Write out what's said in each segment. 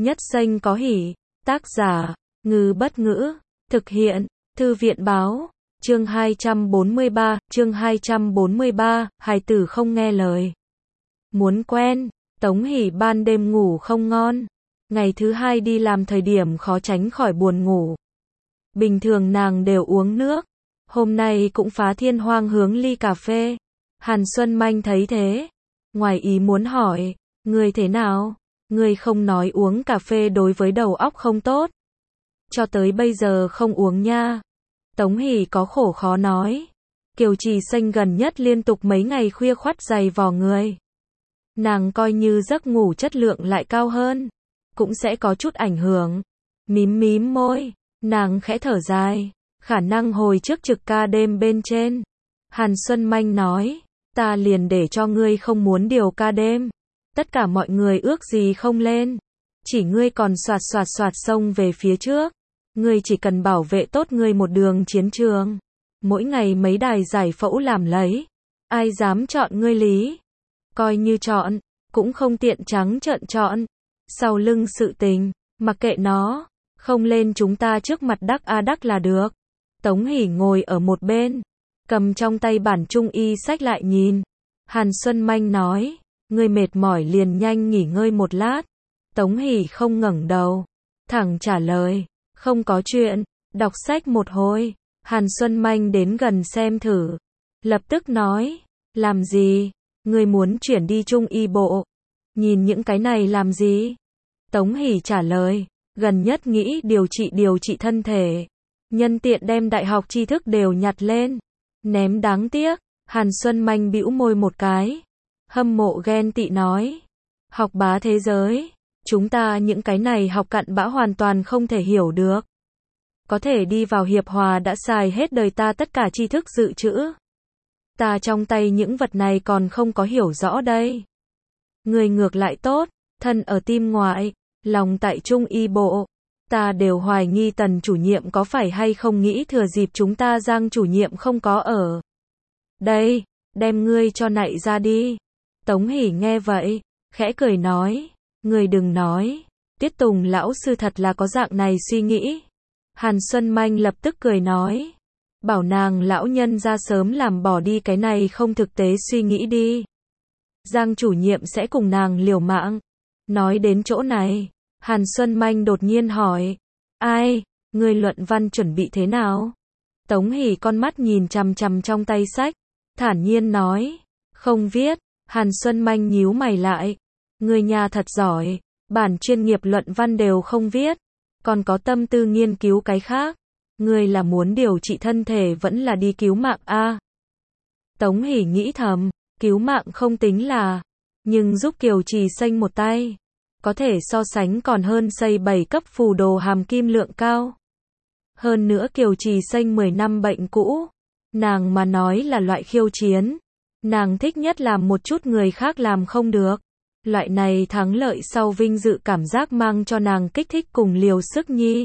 Nhất xanh có hỉ. Tác giả, Ngư Bất Ngữ. Thực hiện, Thư viện Báo. Chương 243, hài tử không nghe lời. Muốn quen, Tống Hỷ ban đêm ngủ không ngon. Ngày thứ hai đi làm thời điểm khó tránh khỏi buồn ngủ. Bình thường nàng đều uống nước. Hôm nay cũng phá thiên hoang hướng ly cà phê. Hàn Xuân Manh thấy thế. Ngoài ý muốn hỏi, người thế nào? Người không nói uống cà phê đối với đầu óc không tốt. Cho tới bây giờ không uống nha. Tống Hỷ có khổ khó nói. Kiều Trì Xanh gần nhất liên tục mấy ngày khuya khoắt giày vò người. Nàng coi như giấc ngủ chất lượng lại cao hơn. Cũng sẽ có chút ảnh hưởng. Mím môi, nàng khẽ thở dài. Khả năng hồi trước trực ca đêm bên trên. Hàn Xuân Manh nói, ta liền để cho ngươi không muốn điều ca đêm. Tất cả mọi người ước gì không lên. Chỉ ngươi còn soạt xông về phía trước. Ngươi chỉ cần bảo vệ tốt ngươi một đường chiến trường. Mỗi ngày mấy đài giải phẫu làm lấy. Ai dám chọn ngươi lý. Coi như chọn, cũng không tiện trắng trợn chọn. Sau lưng sự tình, mặc kệ nó. Không lên chúng ta trước mặt đắc a đắc là được. Tống Hỷ ngồi ở một bên. Cầm trong tay bản trung y sách lại nhìn. Hàn Xuân Manh nói, ngươi mệt mỏi liền nhanh nghỉ ngơi một lát. Tống Hỷ không ngẩng đầu. Thẳng trả lời, không có chuyện, đọc sách một hồi. Hàn Xuân Manh đến gần xem thử. Lập tức nói, làm gì? Ngươi muốn chuyển đi trung y bộ. Nhìn những cái này làm gì? Tống Hỷ trả lời, gần nhất nghĩ điều trị thân thể. Nhân tiện đem đại học tri thức đều nhặt lên. Ném đáng tiếc. Hàn Xuân Manh bĩu môi một cái. Hâm mộ ghen tị nói. Học bá thế giới. Chúng ta những cái này học cặn bã hoàn toàn không thể hiểu được. Có thể đi vào hiệp hòa đã xài hết đời ta tất cả tri thức dự trữ. Ta trong tay những vật này còn không có hiểu rõ đây. Người ngược lại tốt, thân ở tim ngoại, lòng tại trung y bộ. Ta đều hoài nghi Tần chủ nhiệm có phải hay không nghĩ thừa dịp chúng ta Giang chủ nhiệm không có ở đây, đem ngươi cho nạy ra đi. Tống Hỷ nghe vậy, khẽ cười nói, ngươi đừng nói, Tiết Tùng lão sư thật là có dạng này suy nghĩ. Hàn Xuân Manh lập tức cười nói, bảo nàng lão nhân ra sớm làm bỏ đi cái này không thực tế suy nghĩ đi. Giang chủ nhiệm sẽ cùng nàng liều mạng. Nói đến chỗ này, Hàn Xuân Manh đột nhiên hỏi, ai, ngươi luận văn chuẩn bị thế nào? Tống Hỷ con mắt nhìn chằm chằm trong tay sách, thản nhiên nói, không viết. Hàn Xuân Manh nhíu mày lại, ngươi nhà thật giỏi, bản chuyên nghiệp luận văn đều không viết, còn có tâm tư nghiên cứu cái khác. Ngươi là muốn điều trị thân thể vẫn là đi cứu mạng a? Tống Hỷ nghĩ thầm, cứu mạng không tính là, nhưng giúp Kiều Trì Xanh một tay, có thể so sánh còn hơn xây 7 cấp phù đồ hàm kim lượng cao. Hơn nữa Kiều Trì Xanh 10 năm bệnh cũ, nàng mà nói là loại khiêu chiến. Nàng thích nhất làm một chút người khác làm không được. Loại này thắng lợi sau vinh dự cảm giác mang cho nàng kích thích cùng liều sức nhi.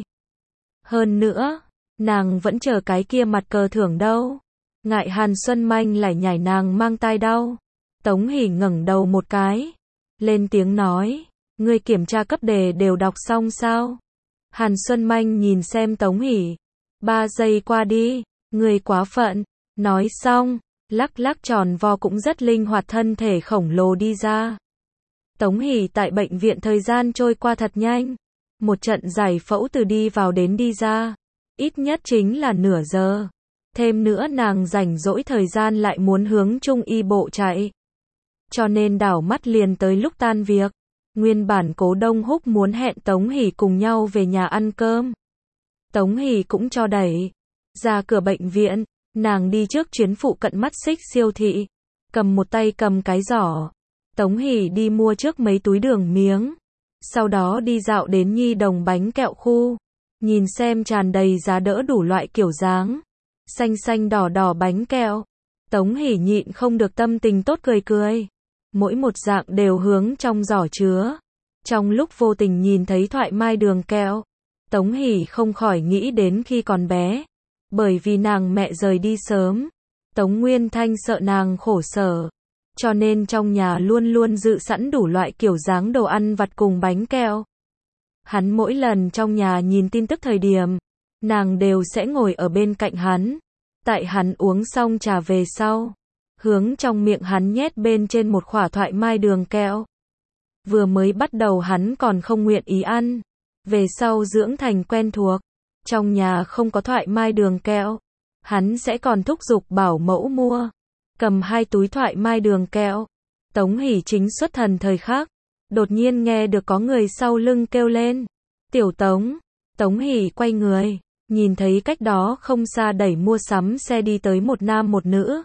Hơn nữa, nàng vẫn chờ cái kia mặt cờ thưởng đâu. Ngại Hàn Xuân Manh lại nhảy nàng mang tai đau. Tống Hỷ ngẩng đầu một cái. Lên tiếng nói, ngươi kiểm tra cấp đề đều đọc xong sao? Hàn Xuân Manh nhìn xem Tống Hỷ. 3 giây qua đi, ngươi quá phận. Nói xong, lắc tròn vo cũng rất linh hoạt thân thể khổng lồ đi ra. Tống Hỷ tại bệnh viện thời gian trôi qua thật nhanh. Một trận giải phẫu từ đi vào đến đi ra. Ít nhất chính là nửa giờ. Thêm nữa nàng rảnh rỗi thời gian lại muốn hướng trung y bộ chạy. Cho nên đảo mắt liền tới lúc tan việc. Nguyên bản Cố Đông Húc muốn hẹn Tống Hỷ cùng nhau về nhà ăn cơm. Tống Hỷ cũng cho đẩy. Ra cửa bệnh viện, nàng đi trước chuyến phụ cận mắt xích siêu thị. Cầm một tay cầm cái giỏ. Tống Hỷ đi mua trước mấy túi đường miếng. Sau đó đi dạo đến Nhi Đồng bánh kẹo khu. Nhìn xem tràn đầy giá đỡ đủ loại kiểu dáng. Xanh đỏ bánh kẹo. Tống Hỷ nhịn không được tâm tình tốt cười. Mỗi một dạng đều hướng trong giỏ chứa. Trong lúc vô tình nhìn thấy thoại mai đường kẹo, Tống Hỷ không khỏi nghĩ đến khi còn bé. Bởi vì nàng mẹ rời đi sớm, Tống Nguyên Thanh sợ nàng khổ sở. Cho nên trong nhà luôn luôn dự sẵn đủ loại kiểu dáng đồ ăn vặt cùng bánh kẹo. Hắn mỗi lần trong nhà nhìn tin tức thời điểm, nàng đều sẽ ngồi ở bên cạnh hắn. Tại hắn uống xong trà về sau, hướng trong miệng hắn nhét bên trên một khỏa thoại mai đường kẹo. Vừa mới bắt đầu hắn còn không nguyện ý ăn, về sau dưỡng thành quen thuộc, trong nhà không có thoại mai đường kẹo, hắn sẽ còn thúc giục bảo mẫu mua, cầm 2 túi thoại mai đường kẹo. Tống Hỷ chính xuất thần thời khắc, đột nhiên nghe được có người sau lưng kêu lên, "Tiểu Tống." Tống Hỷ quay người, nhìn thấy cách đó không xa đẩy mua sắm xe đi tới một nam một nữ.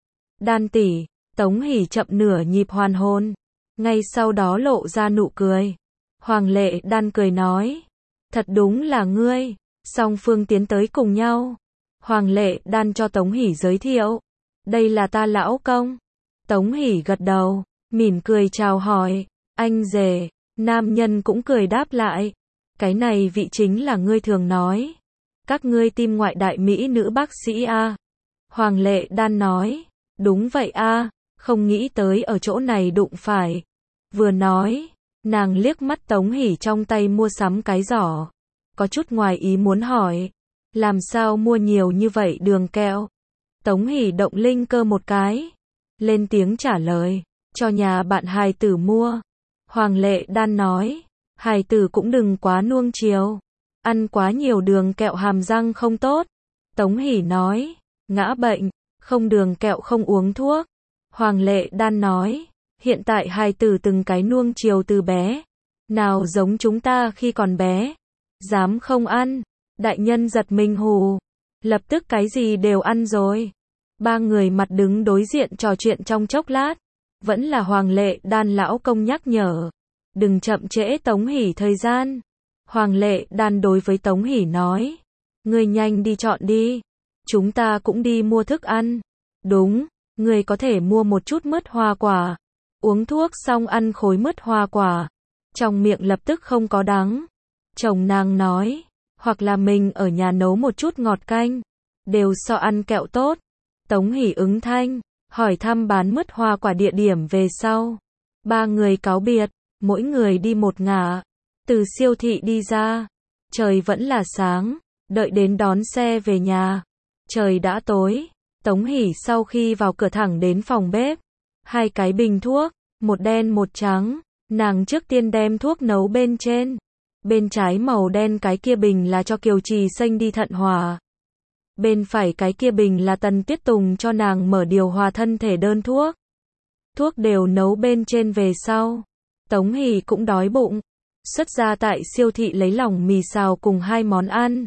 "Đan tỷ." Tống Hỷ chậm nửa nhịp hoàn hồn, ngay sau đó lộ ra nụ cười. Hoàng Lệ Đan cười nói, "Thật đúng là ngươi." Song phương tiến tới cùng nhau. Hoàng Lệ Đan cho Tống Hỷ giới thiệu, "Đây là ta lão công." Tống Hỷ gật đầu, mỉm cười chào hỏi, "Anh rể." Nam nhân cũng cười đáp lại, "Cái này vị chính là ngươi thường nói, các ngươi tim ngoại đại mỹ nữ bác sĩ a." Hoàng Lệ Đan nói, "Đúng vậy a, không nghĩ tới ở chỗ này đụng phải." Vừa nói, nàng liếc mắt Tống Hỷ trong tay mua sắm cái giỏ, có chút ngoài ý muốn hỏi, "Làm sao mua nhiều như vậy đường kẹo?" Tống Hỷ động linh cơ một cái, lên tiếng trả lời, "Cho nhà bạn hài tử mua." Hoàng Lệ Đan nói, "Hài tử cũng đừng quá nuông chiều, ăn quá nhiều đường kẹo hàm răng không tốt." Tống Hỷ nói, "Ngã bệnh, không đường kẹo không uống thuốc." Hoàng Lệ Đan nói, "Hiện tại hài tử từng cái nuông chiều từ bé, nào giống chúng ta khi còn bé, dám không ăn." Đại nhân giật mình hù, lập tức cái gì đều ăn rồi. Ba người mặt đứng đối diện trò chuyện trong chốc lát, vẫn là Hoàng Lệ Đan lão công nhắc nhở, "Đừng chậm trễ Tống Hỷ thời gian." Hoàng Lệ Đan đối với Tống Hỷ nói, "Ngươi nhanh đi chọn đi, chúng ta cũng đi mua thức ăn." "Đúng, ngươi có thể mua một chút mứt hoa quả, uống thuốc xong ăn khối mứt hoa quả, trong miệng lập tức không có đắng." Chồng nàng nói, "Hoặc là mình ở nhà nấu một chút ngọt canh, đều so ăn kẹo tốt." Tống Hỷ ứng thanh, hỏi thăm bán mứt hoa quả địa điểm về sau. Ba người cáo biệt, mỗi người đi một ngả. Từ siêu thị đi ra, trời vẫn là sáng, đợi đến đón xe về nhà, trời đã tối. Tống Hỷ sau khi vào cửa thẳng đến phòng bếp, 2 cái bình thuốc, một đen một trắng, nàng trước tiên đem thuốc nấu bên trên. Bên trái màu đen cái kia bình là cho Kiều Trì Xanh đi thận hòa. Bên phải cái kia bình là Tần Tuyết Tùng cho nàng mở điều hòa thân thể đơn thuốc. Thuốc đều nấu bên trên về sau, Tống Hỷ cũng đói bụng, xuất ra tại siêu thị lấy lỏng mì xào cùng 2 món ăn,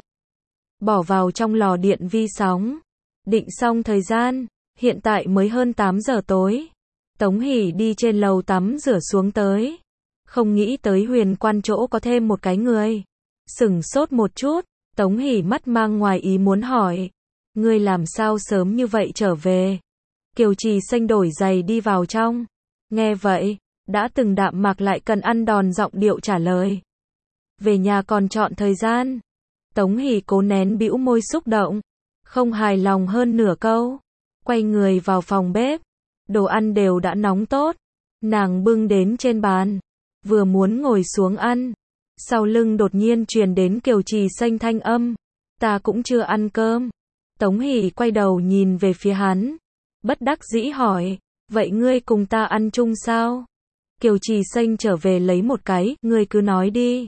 bỏ vào trong lò điện vi sóng. Định xong thời gian, hiện tại mới hơn 8 giờ tối. Tống Hỷ đi trên lầu tắm rửa xuống tới, không nghĩ tới Huyền Quan chỗ có thêm một cái người. Sửng sốt một chút, Tống Hỷ mắt mang ngoài ý muốn hỏi, "Ngươi làm sao sớm như vậy trở về?" Kiều Trì Xanh đổi giày đi vào trong. Nghe vậy, đã từng đạm mạc lại cần ăn đòn giọng điệu trả lời, "Về nhà còn chọn thời gian." Tống Hỷ cố nén bĩu môi xúc động, không hài lòng hơn nửa câu, quay người vào phòng bếp. Đồ ăn đều đã nóng tốt, nàng bưng đến trên bàn, vừa muốn ngồi xuống ăn, sau lưng đột nhiên truyền đến Kiều Trì Xanh thanh âm, "Ta cũng chưa ăn cơm." Tống Hỷ quay đầu nhìn về phía hắn, bất đắc dĩ hỏi, "Vậy ngươi cùng ta ăn chung sao?" Kiều Trì Xanh trở về lấy một cái, "Ngươi cứ nói đi."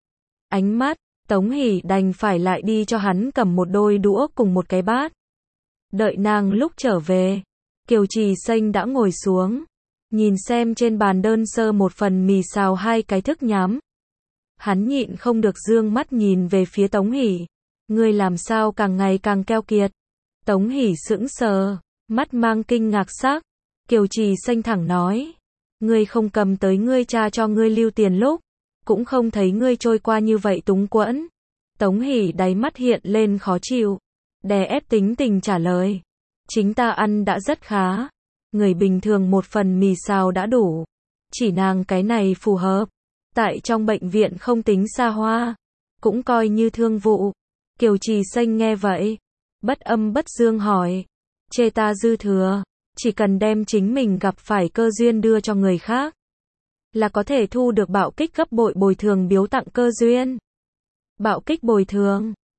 Ánh mắt, Tống Hỷ đành phải lại đi cho hắn cầm một đôi đũa cùng một cái bát. Đợi nàng lúc trở về, Kiều Trì Xanh đã ngồi xuống, nhìn xem trên bàn đơn sơ một phần mì xào 2 cái thức nhắm. Hắn nhịn không được dương mắt nhìn về phía Tống Hỷ, "Ngươi làm sao càng ngày càng keo kiệt?" Tống Hỷ sững sờ, mắt mang kinh ngạc sắc. Kiều Trì Xanh thẳng nói, "Ngươi không cầm tới ngươi cha cho ngươi lưu tiền lúc, cũng không thấy ngươi trôi qua như vậy túng quẫn." Tống Hỷ đáy mắt hiện lên khó chịu, đè ép tính tình trả lời, "Chính ta ăn đã rất khá, người bình thường một phần mì xào đã đủ, chỉ nàng cái này phù hợp, tại trong bệnh viện không tính xa hoa, cũng coi như thương vụ." Kiều Trì Xanh nghe vậy, bất âm bất dương hỏi, "Chê ta dư thừa, chỉ cần đem chính mình gặp phải cơ duyên đưa cho người khác, là có thể thu được bạo kích gấp bội bồi thường biếu tặng cơ duyên. Bạo kích bồi thường